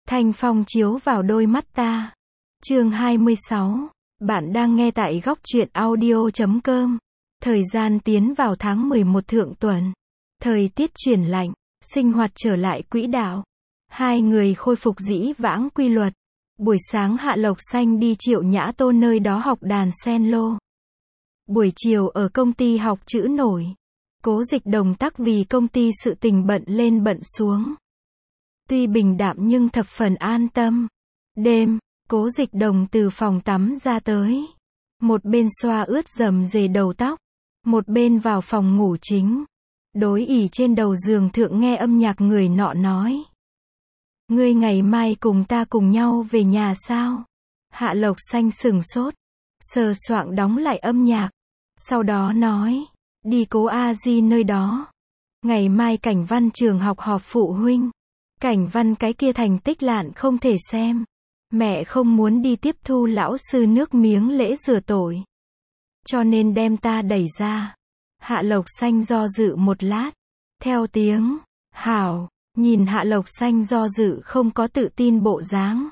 Thanh phong chiếu vào đôi mắt ta. Chương 26. Bạn đang nghe tại góc truyện audio.com. Thời gian tiến vào tháng 11 thượng tuần. Thời tiết chuyển lạnh, sinh hoạt trở lại quỹ đạo. Hai người khôi phục dĩ vãng quy luật. Buổi sáng Hạ Lộc Xanh đi Triệu Nhã Tô nơi đó học đàn sen lô. Buổi chiều ở công ty học chữ nổi. Cố Dịch Đồng tắc vì công ty sự tình bận lên bận xuống. Tuy bình đạm nhưng thập phần an tâm. Đêm, Cố Dịch Đồng từ phòng tắm ra tới. Một bên xoa ướt rầm rề đầu tóc. Một bên vào phòng ngủ chính. Đối ỉ trên đầu giường thượng nghe âm nhạc người nọ nói. Ngươi ngày mai cùng ta cùng nhau về nhà sao? Hạ Lộc Xanh sửng sốt. Sờ soạng đóng lại âm nhạc. Sau đó nói. Đi Cố A Di nơi đó. Ngày mai Cảnh Văn trường học họp phụ huynh. Cảnh Văn cái kia thành tích lạn không thể xem. Mẹ không muốn đi tiếp thu lão sư nước miếng lễ rửa tội. Cho nên đem ta đẩy ra. Hạ Lộc Xanh do dự một lát. Theo tiếng. Hảo. Nhìn Hạ Lộc Xanh do dự không có tự tin bộ dáng.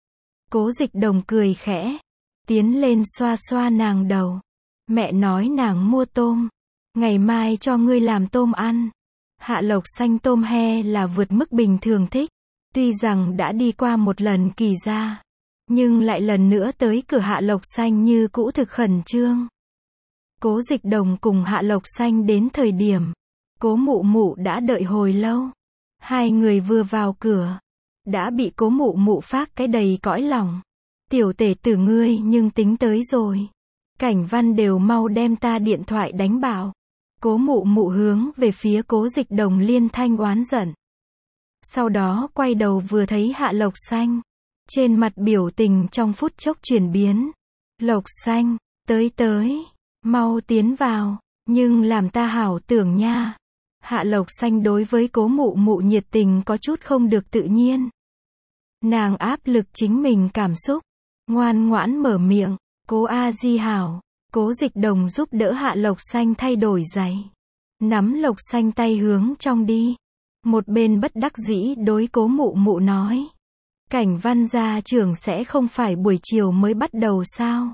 Cố Dịch Đồng cười khẽ. Tiến lên xoa xoa nàng đầu. Mẹ nói nàng mua tôm. Ngày mai cho ngươi làm tôm ăn. Hạ Lộc Xanh tôm he là vượt mức bình thường thích. Tuy rằng đã đi qua một lần kỳ gia. Nhưng lại lần nữa tới cửa Hạ Lộc Xanh như cũ thực khẩn trương. Cố Dịch Đồng cùng Hạ Lộc Xanh đến thời điểm. Cố Mụ Mụ đã đợi hồi lâu. Hai người vừa vào cửa. Đã bị Cố Mụ Mụ phát cái đầy cõi lòng. Tiểu tể tử ngươi nhưng tính tới rồi. Cảnh Văn đều mau đem ta điện thoại đánh bảo. Cố Mụ Mụ hướng về phía Cố Dịch Đồng liên thanh oán giận. Sau đó quay đầu vừa thấy Hạ Lộc Xanh. Trên mặt biểu tình trong phút chốc chuyển biến. Lộc Xanh, tới, mau tiến vào, nhưng làm ta hảo tưởng nha. Hạ Lộc Xanh đối với Cố Mụ Mụ nhiệt tình có chút không được tự nhiên. Nàng áp lực chính mình cảm xúc. Ngoan ngoãn mở miệng, Cố A Di hảo. Cố Dịch Đồng giúp đỡ Hạ Lộc Xanh thay đổi giày. Nắm Lộc Xanh tay hướng trong đi. Một bên bất đắc dĩ đối Cố Mụ Mụ nói. Cảnh Văn gia trưởng sẽ không phải buổi chiều mới bắt đầu sao?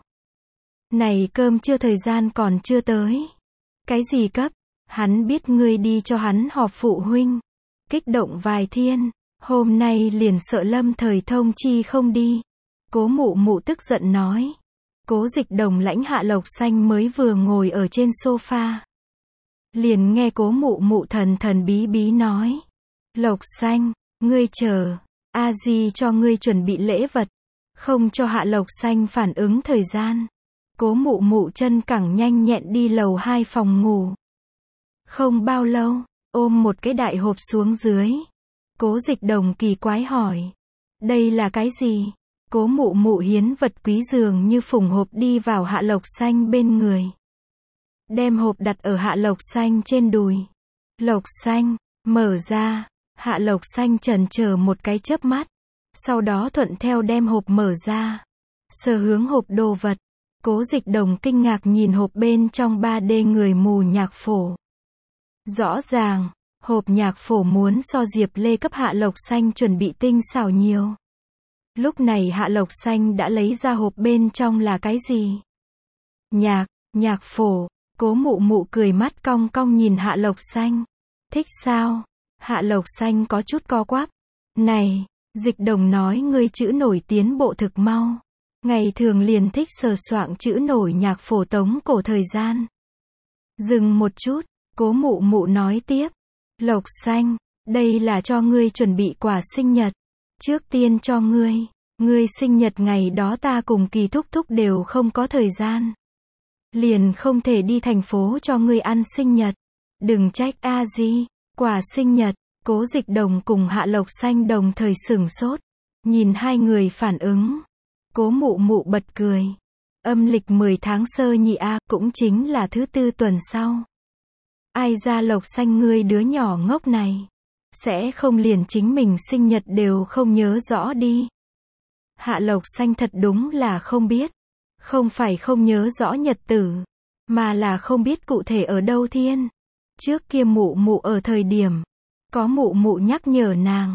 Này cơm trưa thời gian còn chưa tới. Cái gì cấp? Hắn biết ngươi đi cho hắn họp phụ huynh. Kích động vài thiên. Hôm nay liền sợ lâm thời thông chi không đi. Cố Mụ Mụ tức giận nói. Cố Dịch Đồng lãnh Hạ Lộc Xanh mới vừa ngồi ở trên sofa. Liền nghe Cố Mụ Mụ thần thần bí bí nói. Lộc Xanh, ngươi chờ. A Di cho ngươi chuẩn bị lễ vật. Không cho Hạ Lộc Xanh phản ứng thời gian. Cố Mụ Mụ chân cẳng nhanh nhẹn đi lầu 2 phòng ngủ. Không bao lâu, ôm một cái đại hộp xuống dưới. Cố Dịch Đồng kỳ quái hỏi. Đây là cái gì? Cố Mụ Mụ hiến vật quý dường như phủng hộp đi vào Hạ Lộc Xanh bên người. Đem hộp đặt ở Hạ Lộc Xanh trên đùi. Lộc Xanh, mở ra. Hạ Lộc Xanh chần chờ một cái chớp mắt. Sau đó thuận theo đem hộp mở ra. Sờ hướng hộp đồ vật. Cố Dịch Đồng kinh ngạc nhìn hộp bên trong 3D người mù nhạc phổ. Rõ ràng, hộp nhạc phổ muốn so Diệp Lê cấp Hạ Lộc Xanh chuẩn bị tinh xảo nhiều. Lúc này Hạ Lộc Xanh đã lấy ra hộp bên trong là cái gì? Nhạc phổ. Cố Mụ Mụ cười mắt cong cong nhìn Hạ Lộc Xanh. Thích sao? Hạ Lộc Xanh có chút co quắp. Này, Dịch Đồng nói ngươi chữ nổi tiến bộ thực mau. Ngày thường liền thích sờ soạng chữ nổi nhạc phổ tống cổ thời gian. Dừng một chút, Cố Mụ Mụ nói tiếp. Lộc Xanh, đây là cho ngươi chuẩn bị quà sinh nhật. Trước tiên cho ngươi. Ngươi sinh nhật ngày đó ta cùng Kỳ thúc thúc đều không có thời gian. Liền không thể đi thành phố cho ngươi ăn sinh nhật. Đừng trách A Di. Quà sinh nhật. Cố Dịch Đồng cùng Hạ Lộc Xanh đồng thời sửng sốt. Nhìn hai người phản ứng. Cố Mụ Mụ bật cười. Âm lịch 10 tháng sơ nhị A cũng chính là thứ tư tuần sau. Ai ra Lộc Xanh ngươi đứa nhỏ ngốc này. Sẽ không liền chính mình sinh nhật đều không nhớ rõ đi. Hạ Lộc Xanh thật đúng là không biết. Không phải không nhớ rõ nhật tử. Mà là không biết cụ thể ở đâu thiên. Trước kia Mụ Mụ ở thời điểm. Có Mụ Mụ nhắc nhở nàng.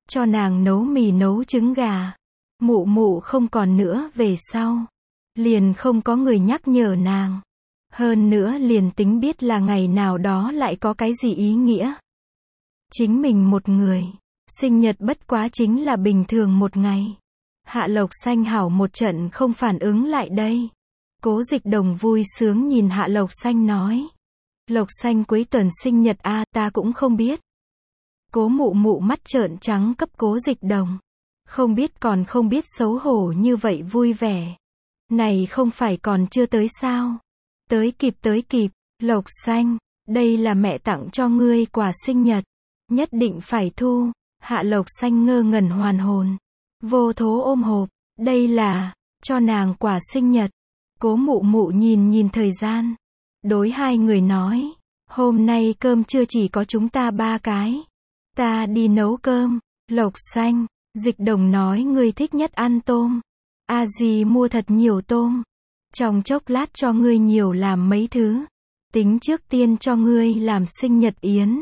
cho nàng nấu mì nấu trứng gà. Mụ mụ không còn nữa về sau. Liền không có người nhắc nhở nàng. Hơn nữa liền tính biết là ngày nào đó lại có cái gì ý nghĩa. Chính mình một người. Sinh nhật bất quá chính là bình thường một ngày. Hạ Lộc Xanh hảo một trận không phản ứng lại đây. Cố Dịch Đồng vui sướng nhìn Hạ Lộc Xanh nói. Lộc Xanh cuối tuần sinh nhật a, ta cũng không biết. Cố mụ mụ mắt trợn trắng cấp Cố Dịch Đồng. Không biết còn không biết xấu hổ như vậy vui vẻ. Này không phải còn chưa tới sao? Tới kịp. Lộc Xanh, đây là mẹ tặng cho ngươi quà sinh nhật. Nhất định phải thu. Hạ Lộc Xanh ngơ ngẩn hoàn hồn. Vô thố ôm hộp. Đây là, cho nàng quà sinh nhật. Cố mụ mụ nhìn thời gian. Đối hai người nói. Hôm nay cơm trưa chỉ có chúng ta 3 cái. Ta đi nấu cơm. Lộc Xanh, Dịch Đồng nói ngươi thích nhất ăn tôm. A dì mua thật nhiều tôm. Trong chốc lát cho ngươi nhiều làm mấy thứ. Tính trước tiên cho ngươi làm sinh nhật yến.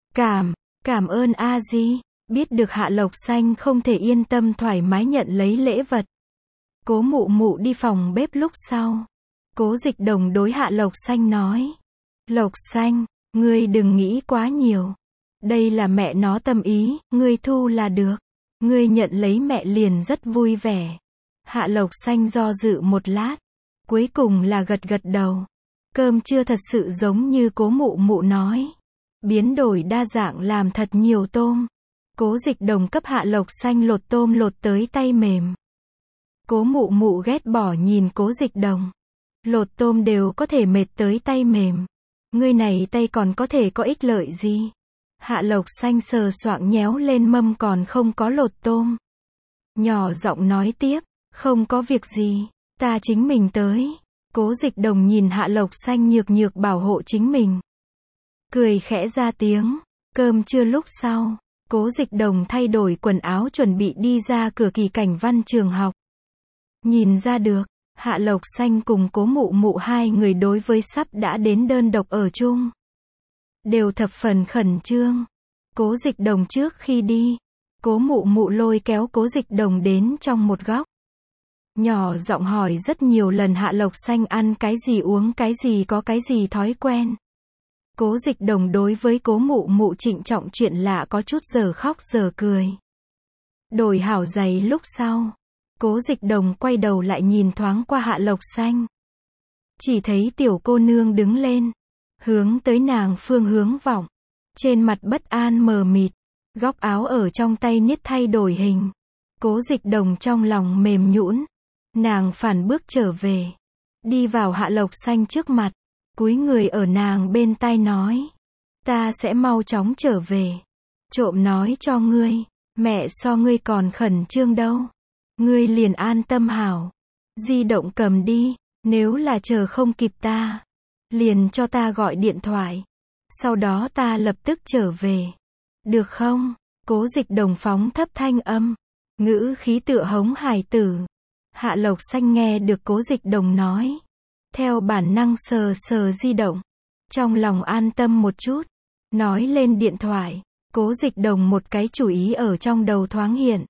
Cảm ơn A dì. Biết được Hạ Lộc Xanh không thể yên tâm thoải mái nhận lấy lễ vật. Cố mụ mụ đi phòng bếp lúc sau. Cố Dịch Đồng đối Hạ Lộc Xanh nói. Lộc Xanh, ngươi đừng nghĩ quá nhiều. Đây là mẹ nó tâm ý, ngươi thu là được. Ngươi nhận lấy mẹ liền rất vui vẻ. Hạ Lộc Xanh do dự một lát. Cuối cùng là gật đầu. Cơm trưa thật sự giống như cố mụ mụ nói. Biến đổi đa dạng làm thật nhiều tôm. Cố Dịch Đồng cấp Hạ Lộc Xanh lột tôm lột tới tay mềm. Cố mụ mụ ghét bỏ nhìn Cố Dịch Đồng. Lột tôm đều có thể mệt tới tay mềm. Ngươi này tay còn có thể có ích lợi gì? Hạ Lộc Xanh sờ soạng nhéo lên mâm còn không có lột tôm. Nhỏ giọng nói tiếp, không có việc gì, ta chính mình tới. Cố Dịch Đồng nhìn Hạ Lộc Xanh nhược bảo hộ chính mình. Cười khẽ ra tiếng. Cơm trưa lúc sau, Cố Dịch Đồng thay đổi quần áo chuẩn bị đi ra cửa Kỳ Cảnh Văn trường học. Nhìn ra được, Hạ Lộc Xanh cùng Cố mụ mụ hai người đối với sắp đã đến đơn độc ở chung. Đều thập phần khẩn trương. Cố Dịch Đồng trước khi đi, Cố mụ mụ lôi kéo Cố Dịch Đồng đến trong một góc. Nhỏ giọng hỏi rất nhiều lần Hạ Lộc Xanh ăn cái gì uống cái gì có cái gì thói quen. Cố Dịch Đồng đối với Cố mụ mụ trịnh trọng chuyện lạ có chút giờ khóc giờ cười. Đổi hảo giày lúc sau, Cố Dịch Đồng quay đầu lại nhìn thoáng qua Hạ Lộc Xanh. Chỉ thấy tiểu cô nương đứng lên, hướng tới nàng phương hướng vọng. Trên mặt bất an mờ mịt, góc áo ở trong tay niết thay đổi hình. Cố Dịch Đồng trong lòng mềm nhũn. Nàng phản bước trở về. Đi vào Hạ Lộc Xanh trước mặt. Cúi người ở nàng bên tai nói. Ta sẽ mau chóng trở về. Trộm nói cho ngươi. Mẹ so ngươi còn khẩn trương đâu. Ngươi liền an tâm hảo. Di động cầm đi. Nếu là chờ không kịp ta, liền cho ta gọi điện thoại. Sau đó ta lập tức trở về. Được không? Cố Dịch Đồng phóng thấp thanh âm. Ngữ khí tựa hống hài tử. Hạ Lộc Xanh nghe được Cố Dịch Đồng nói. Theo bản năng sờ di động. Trong lòng an tâm một chút. Nói lên điện thoại. Cố Dịch Đồng một cái chủ ý ở trong đầu thoáng hiện.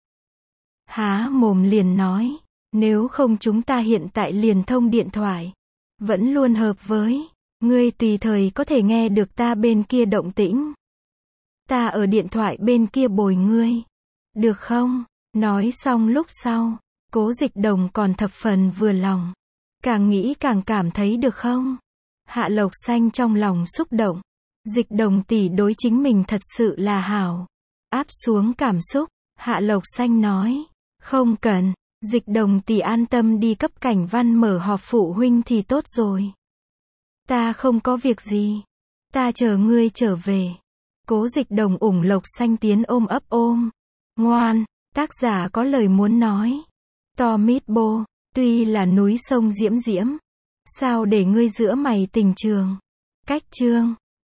Há mồm liền nói. Nếu không chúng ta hiện tại liền thông điện thoại. Vẫn luôn hợp với. Ngươi tùy thời có thể nghe được ta bên kia động tĩnh. Ta ở điện thoại bên kia bồi ngươi. Được không? Nói xong lúc sau. Cố Dịch Đồng còn thập phần vừa lòng. Càng nghĩ càng cảm thấy được không? Hạ Lộc Xanh trong lòng xúc động. Dịch Đồng tỷ đối chính mình thật sự là hảo. Áp xuống cảm xúc. Hạ Lộc Xanh nói. Không cần. Dịch Đồng tỷ an tâm đi cấp Cảnh Văn mở họp phụ huynh thì tốt rồi. Ta không có việc gì. Ta chờ ngươi trở về. Cố Dịch Đồng ủng Lộc Xanh tiến ôm ấp ôm. Ngoan, tác giả có lời muốn nói. To mít bô, tuy là núi sông diễm diễm. Sao để ngươi giữa mày tình trường. Cách chương.